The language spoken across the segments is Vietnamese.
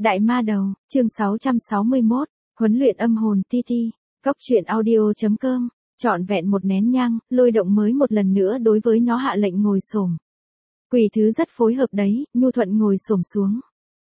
Đại ma đầu, chương 661, huấn luyện âm hồn TT, cốc truyện audio.com, trọn vẹn một nén nhang, Lôi Động mới một lần nữa đối với nó hạ lệnh ngồi xổm. Quỷ thứ rất phối hợp đấy, nhu thuận ngồi xổm xuống.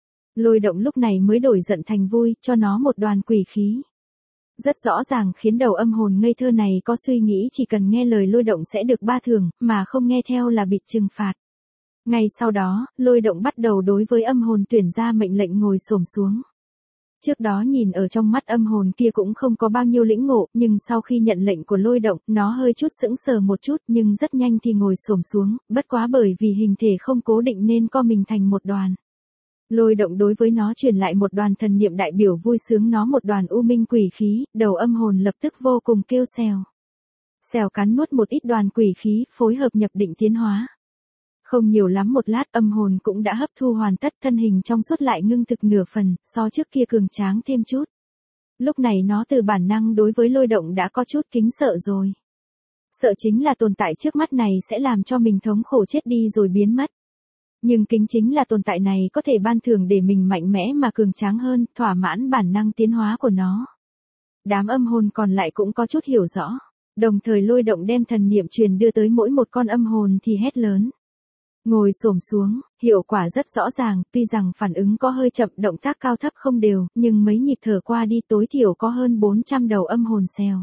Lôi Động lúc này mới đổi giận thành vui, cho nó một đoàn quỷ khí. Rất rõ ràng khiến đầu âm hồn ngây thơ này có suy nghĩ chỉ cần nghe lời Lôi Động sẽ được ba thưởng, mà không nghe theo là bị trừng phạt. Ngay sau đó, Lôi Động bắt đầu đối với âm hồn tuyển ra mệnh lệnh ngồi xổm xuống. Trước đó nhìn ở trong mắt âm hồn kia cũng không có bao nhiêu lĩnh ngộ, nhưng sau khi nhận lệnh của Lôi Động, nó hơi chút sững sờ một chút nhưng rất nhanh thì ngồi xổm xuống, bất quá bởi vì hình thể không cố định nên co mình thành một đoàn. Lôi Động đối với nó truyền lại một đoàn thần niệm đại biểu vui sướng nó một đoàn u minh quỷ khí, đầu âm hồn lập tức vô cùng kêu xèo. Xèo cắn nuốt một ít đoàn quỷ khí, phối hợp nhập định tiến hóa. Không nhiều lắm một lát âm hồn cũng đã hấp thu hoàn tất, thân hình trong suốt lại ngưng thực nửa phần, so trước kia cường tráng thêm chút. Lúc này nó từ bản năng đối với Lôi Động đã có chút kính sợ rồi. Sợ chính là tồn tại trước mắt này sẽ làm cho mình thống khổ chết đi rồi biến mất. Nhưng kính chính là tồn tại này có thể ban thưởng để mình mạnh mẽ mà cường tráng hơn, thỏa mãn bản năng tiến hóa của nó. Đám âm hồn còn lại cũng có chút hiểu rõ. Đồng thời Lôi Động đem thần niệm truyền đưa tới mỗi một con âm hồn thì hét lớn. Ngồi xổm xuống, hiệu quả rất rõ ràng, tuy rằng phản ứng có hơi chậm, động tác cao thấp không đều, nhưng mấy nhịp thở qua đi tối thiểu có hơn 400 đầu âm hồn xèo.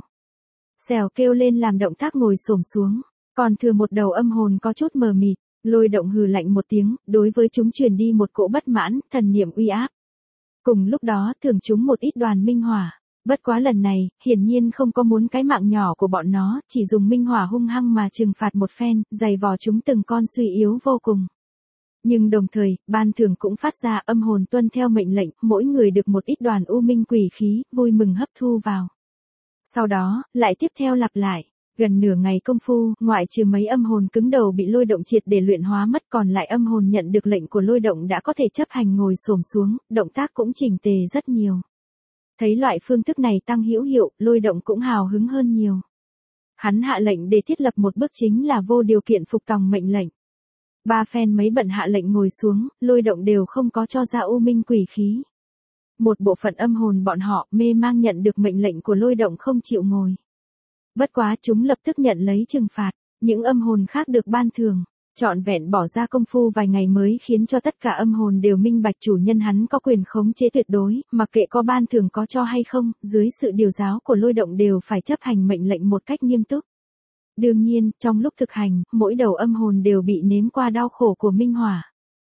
Xèo kêu lên làm động tác ngồi xổm xuống, còn thừa một đầu âm hồn có chút mờ mịt, Lôi Động hừ lạnh một tiếng, đối với chúng truyền đi một cỗ bất mãn, thần niệm uy áp. Cùng lúc đó thưởng chúng một ít đoàn minh hỏa. Bất quá lần này, hiển nhiên không có muốn cái mạng nhỏ của bọn nó, chỉ dùng minh hỏa hung hăng mà trừng phạt một phen, dày vò chúng từng con suy yếu vô cùng. Nhưng đồng thời, ban thưởng cũng phát ra âm hồn tuân theo mệnh lệnh, mỗi người được một ít đoàn u minh quỷ khí, vui mừng hấp thu vào. Sau đó, lại tiếp theo lặp lại. Gần nửa ngày công phu, ngoại trừ mấy âm hồn cứng đầu bị Lôi Động triệt để luyện hóa mất, còn lại âm hồn nhận được lệnh của Lôi Động đã có thể chấp hành ngồi xổm xuống, động tác cũng chỉnh tề rất nhiều. Thấy loại phương thức này tăng hữu hiệu, Lôi Động cũng hào hứng hơn nhiều. Hắn hạ lệnh để thiết lập một bước chính là vô điều kiện phục tòng mệnh lệnh. Ba phen mấy bận hạ lệnh ngồi xuống, Lôi Động đều không có cho ra u minh quỷ khí. Một bộ phận âm hồn bọn họ mê mang nhận được mệnh lệnh của Lôi Động không chịu ngồi. Bất quá chúng lập tức nhận lấy trừng phạt, những âm hồn khác được ban thưởng. Trọn vẹn bỏ ra công phu vài ngày mới khiến cho tất cả âm hồn đều minh bạch chủ nhân hắn có quyền khống chế tuyệt đối, mặc kệ có ban thưởng có cho hay không, dưới sự điều giáo của Lôi Động đều phải chấp hành mệnh lệnh một cách nghiêm túc. Đương nhiên, trong lúc thực hành, mỗi đầu âm hồn đều bị nếm qua đau khổ của minh hỏa.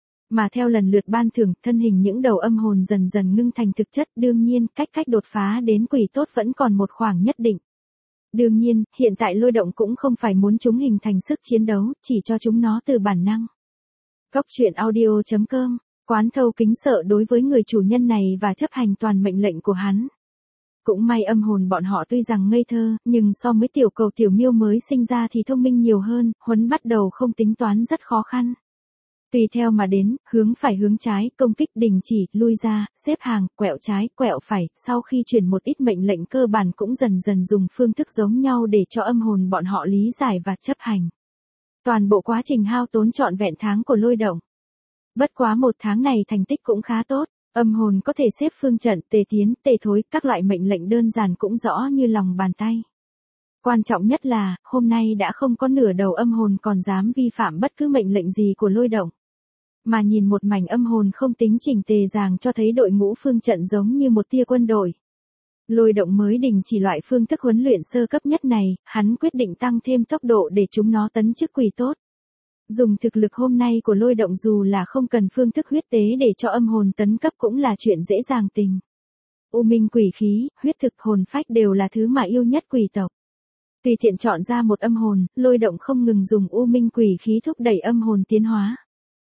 Mà theo lần lượt ban thưởng, thân hình những đầu âm hồn dần dần ngưng thành thực chất, đương nhiên, cách đột phá đến quỷ tốt vẫn còn một khoảng nhất định. Đương nhiên, hiện tại Lôi Động cũng không phải muốn chúng hình thành sức chiến đấu, chỉ cho chúng nó từ bản năng. Cốc truyện audio.com, quán thâu kính sợ đối với người chủ nhân này và chấp hành toàn mệnh lệnh của hắn. Cũng may âm hồn bọn họ tuy rằng ngây thơ, nhưng so với tiểu cầu tiểu miêu mới sinh ra thì thông minh nhiều hơn, huấn bắt đầu không tính toán rất khó khăn. Tùy theo mà đến, hướng phải hướng trái, công kích đình chỉ, lui ra, xếp hàng, quẹo trái, quẹo phải, sau khi truyền một ít mệnh lệnh cơ bản cũng dần dần dùng phương thức giống nhau để cho âm hồn bọn họ lý giải và chấp hành. Toàn bộ quá trình hao tốn trọn vẹn tháng của Lôi Động. Bất quá một tháng này thành tích cũng khá tốt, âm hồn có thể xếp phương trận, tề tiến, tề thối, các loại mệnh lệnh đơn giản cũng rõ như lòng bàn tay. Quan trọng nhất là, hôm nay đã không có nửa đầu âm hồn còn dám vi phạm bất cứ mệnh lệnh gì của Lôi Động. Mà nhìn một mảnh âm hồn không tính chỉnh tề ràng cho thấy đội ngũ phương trận giống như một tia quân đội. Lôi Động mới đình chỉ loại phương thức huấn luyện sơ cấp nhất này, hắn quyết định tăng thêm tốc độ để chúng nó tấn chức quỷ tốt. Dùng thực lực hôm nay của Lôi Động dù là không cần phương thức huyết tế để cho âm hồn tấn cấp cũng là chuyện dễ dàng tình. U minh quỷ khí, huyết thực hồn phách đều là thứ mà yêu nhất quỷ tộc. Tùy tiện chọn ra một âm hồn, Lôi Động không ngừng dùng u minh quỷ khí thúc đẩy âm hồn tiến hóa.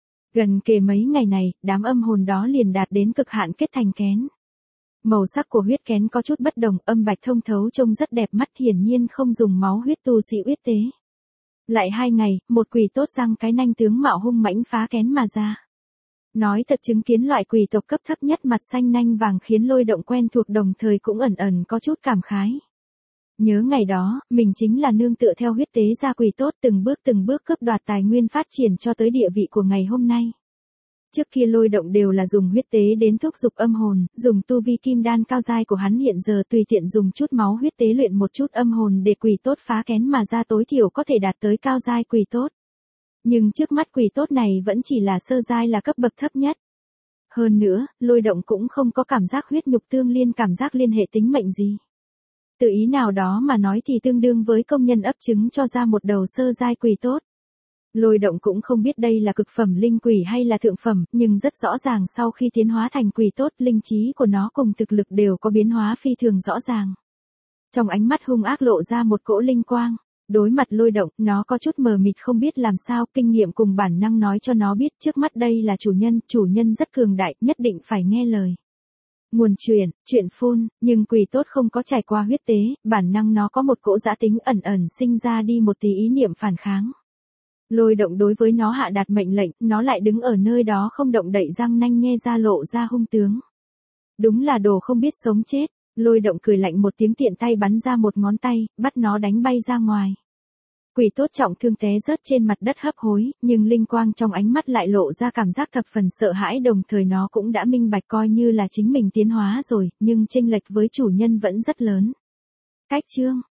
Gần kề mấy ngày này, đám âm hồn đó liền đạt đến cực hạn kết thành kén. Màu sắc của huyết kén có chút bất đồng, âm bạch thông thấu trông rất đẹp mắt, hiển nhiên không dùng máu huyết tu sĩ huyết tế. Lại 2 ngày, một quỷ tốt răng cái nanh tướng mạo hung mãnh phá kén mà ra. Nói thật chứng kiến loại quỷ tộc cấp thấp nhất mặt xanh nanh vàng khiến Lôi Động quen thuộc đồng thời cũng ẩn ẩn có chút cảm khái. Nhớ ngày đó, mình chính là nương tựa theo huyết tế ra quỷ tốt từng bước cướp đoạt tài nguyên phát triển cho tới địa vị của ngày hôm nay. Trước kia Lôi Động đều là dùng huyết tế đến thúc dục âm hồn, dùng tu vi kim đan cao giai của hắn hiện giờ tùy tiện dùng chút máu huyết tế luyện một chút âm hồn để quỷ tốt phá kén mà ra tối thiểu có thể đạt tới cao giai quỷ tốt. Nhưng trước mắt quỷ tốt này vẫn chỉ là sơ giai là cấp bậc thấp nhất. Hơn nữa, Lôi Động cũng không có cảm giác huyết nhục tương liên cảm giác liên hệ tính mệnh gì. Tự ý nào đó mà nói thì tương đương với công nhân ấp trứng cho ra một đầu sơ giai quỷ tốt. Lôi Động cũng không biết đây là cực phẩm linh quỷ hay là thượng phẩm, nhưng rất rõ ràng sau khi tiến hóa thành quỷ tốt, linh trí của nó cùng thực lực đều có biến hóa phi thường rõ ràng. Trong ánh mắt hung ác lộ ra một cỗ linh quang. Đối mặt Lôi Động, nó có chút mờ mịt không biết làm sao, kinh nghiệm cùng bản năng nói cho nó biết trước mắt đây là chủ nhân rất cường đại, nhất định phải nghe lời. Nguồn chuyện phun, nhưng quỷ tốt không có trải qua huyết tế, bản năng nó có một cỗ dã tính ẩn ẩn sinh ra đi một tí ý niệm phản kháng. Lôi Động đối với nó hạ đạt mệnh lệnh, nó lại đứng ở nơi đó không động đậy răng nanh nhe ra lộ ra hung tướng. Đúng là đồ không biết sống chết. Lôi Động cười lạnh một tiếng tiện tay bắn ra một ngón tay, bắt nó đánh bay ra ngoài. Quỷ tốt trọng thương té rớt trên mặt đất hấp hối, nhưng linh quang trong ánh mắt lại lộ ra cảm giác thập phần sợ hãi, đồng thời nó cũng đã minh bạch coi như là chính mình tiến hóa rồi, nhưng chênh lệch với chủ nhân vẫn rất lớn. Cách chương